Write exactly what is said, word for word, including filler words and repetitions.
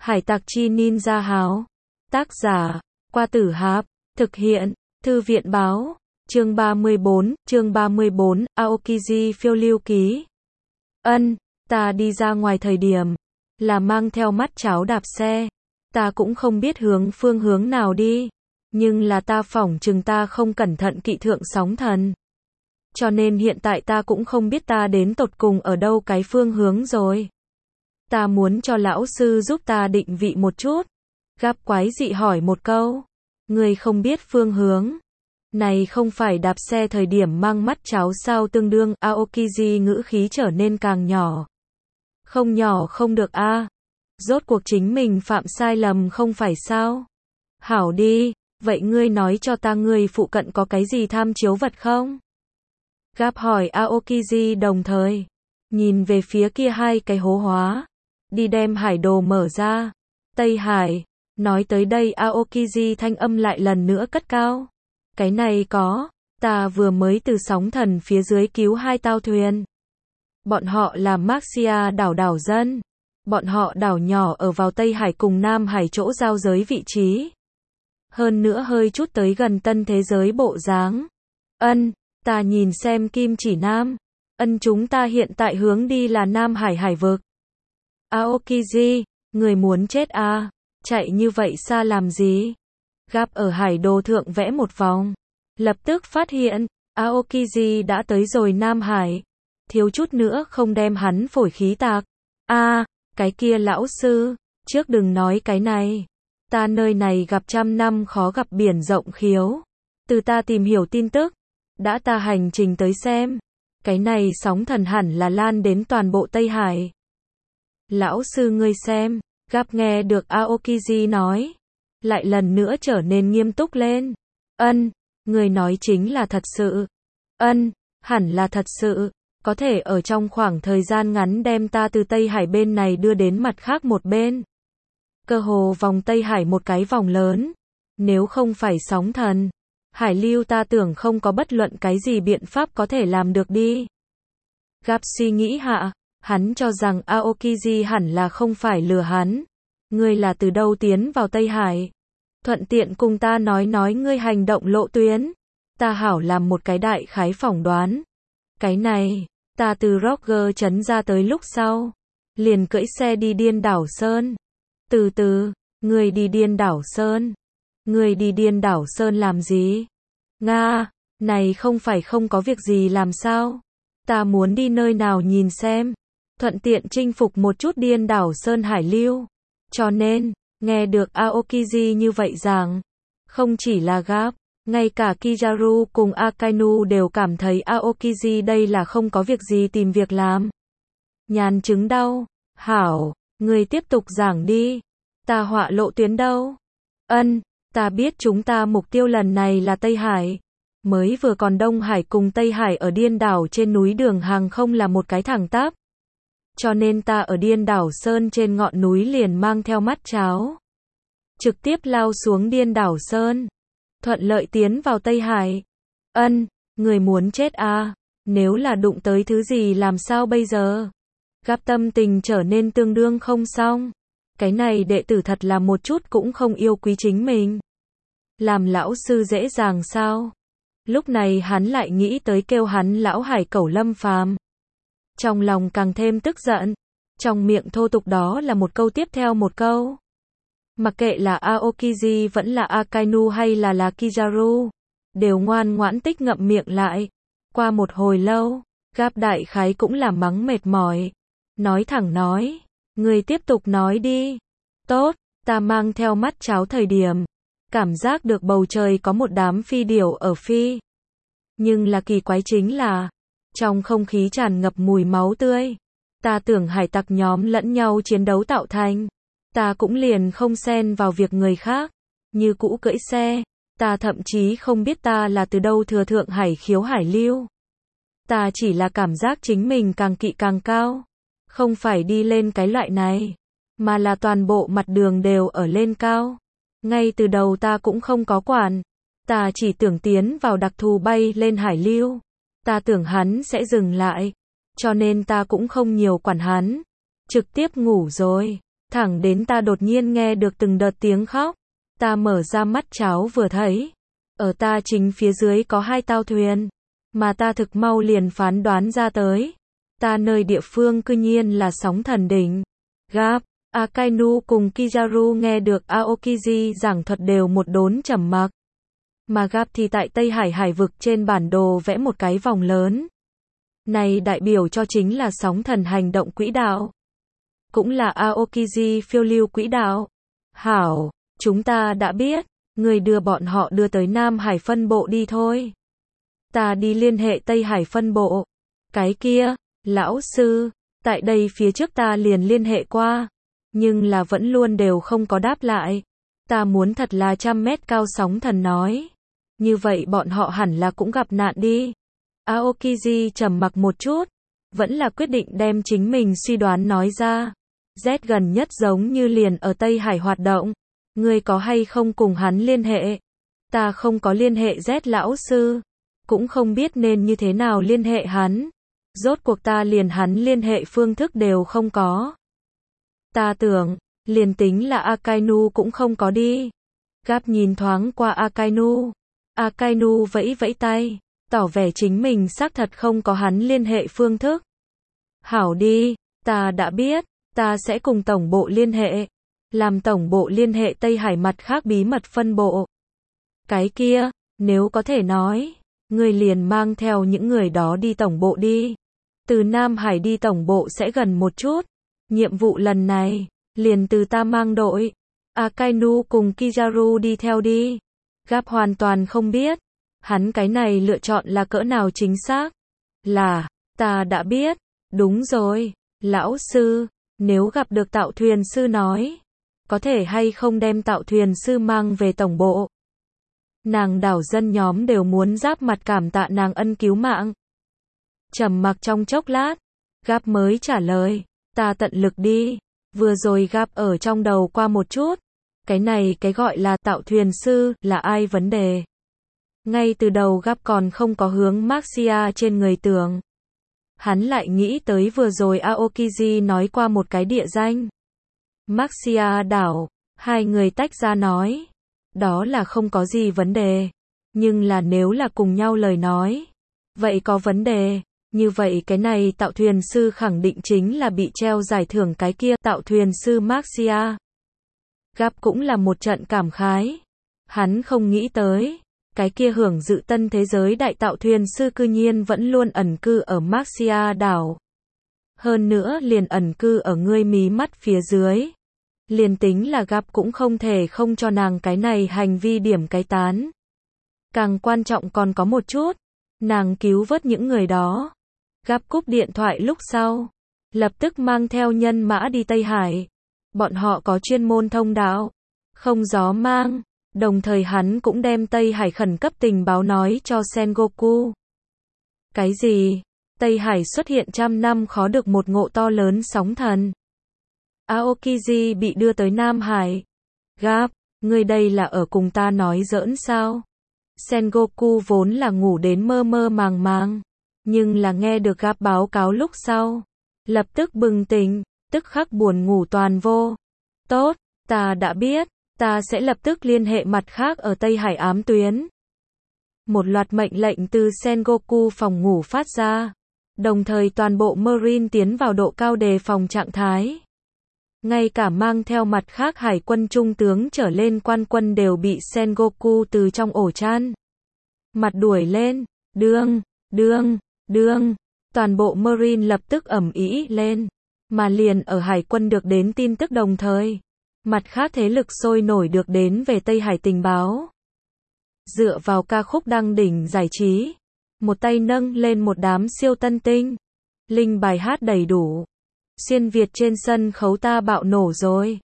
Hải tặc chi ninja háo. Tác giả, Qua Tử Hạp. Thực hiện, Thư viện báo. Chương ba mươi bốn, chương ba mươi bốn, Aokiji phiêu lưu ký. Ân, ta đi ra ngoài thời điểm, là mang theo mắt cháo đạp xe. Ta cũng không biết hướng phương hướng nào đi. Nhưng là ta phỏng chừng ta không cẩn thận kỵ thượng sóng thần. Cho nên hiện tại ta cũng không biết ta đến tột cùng ở đâu cái phương hướng rồi. Ta muốn cho lão sư giúp ta định vị một chút. Gáp quái dị hỏi một câu. Người không biết phương hướng. Này không phải đạp xe thời điểm mang mắt cháo sao tương đương. Aokiji ngữ khí trở nên càng nhỏ. Không nhỏ không được a. À. Rốt cuộc chính mình phạm sai lầm không phải sao. Hảo đi, vậy ngươi nói cho ta ngươi phụ cận có cái gì tham chiếu vật không? Gáp hỏi Aokiji đồng thời. Nhìn về phía kia hai cái hố hóa. Đi đem hải đồ mở ra. Tây Hải. Nói tới đây Aokiji thanh âm lại lần nữa cất cao. Cái này có. Ta vừa mới từ sóng thần phía dưới cứu hai tàu thuyền. Bọn họ là Maxia đảo đảo dân. Bọn họ đảo nhỏ ở vào Tây Hải cùng Nam Hải chỗ giao giới vị trí. Hơn nữa hơi chút tới gần tân thế giới bộ dáng. Ân, ta nhìn xem kim chỉ nam. Ân chúng ta hiện tại hướng đi là Nam Hải hải vực. Aokiji, người muốn chết à, chạy như vậy xa làm gì? Gáp ở hải đồ thượng vẽ một vòng. Lập tức phát hiện, Aokiji đã tới rồi Nam Hải. Thiếu chút nữa không đem hắn phổi khí tạc. A, à, cái kia lão sư, trước đừng nói cái này. Ta nơi này gặp trăm năm khó gặp biển rộng khiếu. Từ ta tìm hiểu tin tức, đã ta hành trình tới xem. Cái này sóng thần hẳn là lan đến toàn bộ Tây Hải. Lão sư ngươi xem, Gáp nghe được Aokiji nói. Lại lần nữa trở nên nghiêm túc lên. Ân, người nói chính là thật sự. Ân, hẳn là thật sự. Có thể ở trong khoảng thời gian ngắn đem ta từ Tây Hải bên này đưa đến mặt khác một bên. Cơ hồ vòng Tây Hải một cái vòng lớn. Nếu không phải sóng thần, hải lưu ta tưởng không có bất luận cái gì biện pháp có thể làm được đi. Gáp suy nghĩ hạ, hắn cho rằng Aokiji hẳn là không phải lừa hắn. Ngươi là từ đâu tiến vào Tây Hải? Thuận tiện cùng ta nói nói ngươi hành động lộ tuyến. Ta hảo làm một cái đại khái phỏng đoán. Cái này, ta từ Roger trấn ra tới lúc sau. Liền cưỡi xe đi Điên Đảo Sơn. Từ từ, ngươi đi Điên Đảo Sơn. Ngươi đi Điên Đảo Sơn làm gì? Nga, này không phải không có việc gì làm sao? Ta muốn đi nơi nào nhìn xem. Thuận tiện chinh phục một chút Điên Đảo Sơn hải lưu. Cho nên, nghe được Aokiji như vậy rằng, không chỉ là Gáp, ngay cả Kizaru cùng Akainu đều cảm thấy Aokiji đây là không có việc gì tìm việc làm. Nhàn chứng đau. Hảo, người tiếp tục giảng đi. Ta họa lộ tuyến đâu? Ân, ta biết chúng ta mục tiêu lần này là Tây Hải. Mới vừa còn Đông Hải cùng Tây Hải ở Điên Đảo trên núi đường hàng không là một cái thẳng tắp. Cho nên ta ở Điên Đảo Sơn trên ngọn núi liền mang theo mắt cháo. Trực tiếp lao xuống Điên Đảo Sơn. Thuận lợi tiến vào Tây Hải. Ân, người muốn chết à? Nếu là đụng tới thứ gì làm sao bây giờ? Gáp tâm tình trở nên tương đương không xong. Cái này đệ tử thật là một chút cũng không yêu quý chính mình. Làm lão sư dễ dàng sao? Lúc này hắn lại nghĩ tới kêu hắn lão hải cẩu Lâm Phàm. Trong lòng càng thêm tức giận. Trong miệng thô tục đó là một câu tiếp theo một câu. Mặc kệ là Aokiji vẫn là Akainu hay là là Kizaru, đều ngoan ngoãn tích ngậm miệng lại. Qua một hồi lâu, Gáp đại khái cũng là mắng mệt mỏi. Nói thẳng nói, người tiếp tục nói đi. Tốt, ta mang theo mắt cháo thời điểm. Cảm giác được bầu trời có một đám phi điểu ở phi. Nhưng là kỳ quái chính là, trong không khí tràn ngập mùi máu tươi. Ta tưởng hải tặc nhóm lẫn nhau chiến đấu tạo thành. Ta cũng liền không xen vào việc người khác. Như cũ cưỡi xe. Ta thậm chí không biết ta là từ đâu thừa thượng hải khiếu hải lưu. Ta chỉ là cảm giác chính mình càng kỵ càng cao. Không phải đi lên cái loại này. Mà là toàn bộ mặt đường đều ở lên cao. Ngay từ đầu ta cũng không có quản. Ta chỉ tưởng tiến vào đặc thù bay lên hải lưu. Ta tưởng hắn sẽ dừng lại. Cho nên ta cũng không nhiều quản hắn. Trực tiếp ngủ rồi. Thẳng đến ta đột nhiên nghe được từng đợt tiếng khóc. Ta mở ra mắt cháo vừa thấy. Ở ta chính phía dưới có hai tàu thuyền. Mà ta thực mau liền phán đoán ra tới. Ta nơi địa phương cư nhiên là sóng thần đỉnh. Gap, Akainu cùng Kizaru nghe được Aokiji giảng thuật đều một đốn trầm mặc. Mà Gap thì tại Tây Hải hải vực trên bản đồ vẽ một cái vòng lớn. Này đại biểu cho chính là sóng thần hành động quỹ đạo. Cũng là Aokiji phiêu lưu quỹ đạo. Hảo, chúng ta đã biết, người đưa bọn họ đưa tới Nam Hải phân bộ đi thôi. Ta đi liên hệ Tây Hải phân bộ. Cái kia, lão sư, tại đây phía trước ta liền liên hệ qua. Nhưng là vẫn luôn đều không có đáp lại. Ta muốn thật là trăm mét cao sóng thần nói. Như vậy bọn họ hẳn là cũng gặp nạn đi. Aokiji trầm mặc một chút. Vẫn là quyết định đem chính mình suy đoán nói ra. Z gần nhất giống như liền ở Tây Hải hoạt động. Ngươi có hay không cùng hắn liên hệ? Ta không có liên hệ Z lão sư. Cũng không biết nên như thế nào liên hệ hắn. Rốt cuộc ta liền hắn liên hệ phương thức đều không có. Ta tưởng, liền tính là Akainu cũng không có đi. Gap nhìn thoáng qua Akainu. Akainu vẫy vẫy tay, tỏ vẻ chính mình xác thật không có hắn liên hệ phương thức. Hảo đi, ta đã biết, ta sẽ cùng tổng bộ liên hệ. Làm tổng bộ liên hệ Tây Hải mặt khác bí mật phân bộ. Cái kia, nếu có thể nói, người liền mang theo những người đó đi tổng bộ đi. Từ Nam Hải đi tổng bộ sẽ gần một chút. Nhiệm vụ lần này, liền từ ta mang đội. Akainu cùng Kizaru đi theo đi. Gap hoàn toàn không biết. Hắn cái này lựa chọn là cỡ nào chính xác. Là, ta đã biết. Đúng rồi, lão sư, nếu gặp được tạo thuyền sư nói. Có thể hay không đem tạo thuyền sư mang về tổng bộ. Nàng đảo dân nhóm đều muốn giáp mặt cảm tạ nàng ân cứu mạng. Trầm mặc trong chốc lát. Gap mới trả lời. Ta tận lực đi. Vừa rồi Gap ở trong đầu qua một chút. Cái này cái gọi là tạo thuyền sư là ai vấn đề. Ngay từ đầu Gap còn không có hướng Maxia trên người tưởng. Hắn lại nghĩ tới vừa rồi Aokiji nói qua một cái địa danh. Maxia đảo. Hai người tách ra nói. Đó là không có gì vấn đề. Nhưng là nếu là cùng nhau lời nói. Vậy có vấn đề. Như vậy cái này tạo thuyền sư khẳng định chính là bị treo giải thưởng cái kia tạo thuyền sư Maxia. Gap cũng là một trận cảm khái. Hắn không nghĩ tới. Cái kia hưởng dự tân thế giới đại tạo thuyền sư cư nhiên vẫn luôn ẩn cư ở Maxia đảo. Hơn nữa liền ẩn cư ở ngươi mí mắt phía dưới. Liền tính là Gap cũng không thể không cho nàng cái này hành vi điểm cái tán. Càng quan trọng còn có một chút. Nàng cứu vớt những người đó. Gap cúp điện thoại lúc sau. Lập tức mang theo nhân mã đi Tây Hải. Bọn họ có chuyên môn thông đạo. Không gió mang. Đồng thời hắn cũng đem Tây Hải khẩn cấp tình báo nói cho Sengoku. Cái gì? Tây Hải xuất hiện trăm năm khó được một ngộ to lớn sóng thần. Aokiji bị đưa tới Nam Hải. Gap, ngươi đây là ở cùng ta nói giỡn sao? Sengoku vốn là ngủ đến mơ mơ màng màng. Nhưng là nghe được Gap báo cáo lúc sau. Lập tức bừng tỉnh, tức khắc buồn ngủ toàn vô. Tốt, ta đã biết, ta sẽ lập tức liên hệ mặt khác ở Tây Hải ám tuyến. Một loạt mệnh lệnh từ Sengoku phòng ngủ phát ra. Đồng thời toàn bộ Marine tiến vào độ cao đề phòng trạng thái. Ngay cả mang theo mặt khác hải quân trung tướng trở lên quan quân đều bị Sengoku từ trong ổ chan. Mặt đuổi lên, đương, đương, đương. Toàn bộ Marine lập tức ầm ĩ lên. Mà liền ở hải quân được đến tin tức đồng thời. Mặt khác thế lực sôi nổi được đến về Tây Hải tình báo. Dựa vào ca khúc đăng đỉnh giải trí. Một tay nâng lên một đám siêu tân tinh. Linh bài hát đầy đủ. Xuyên Việt trên sân khấu ta bạo nổ rồi.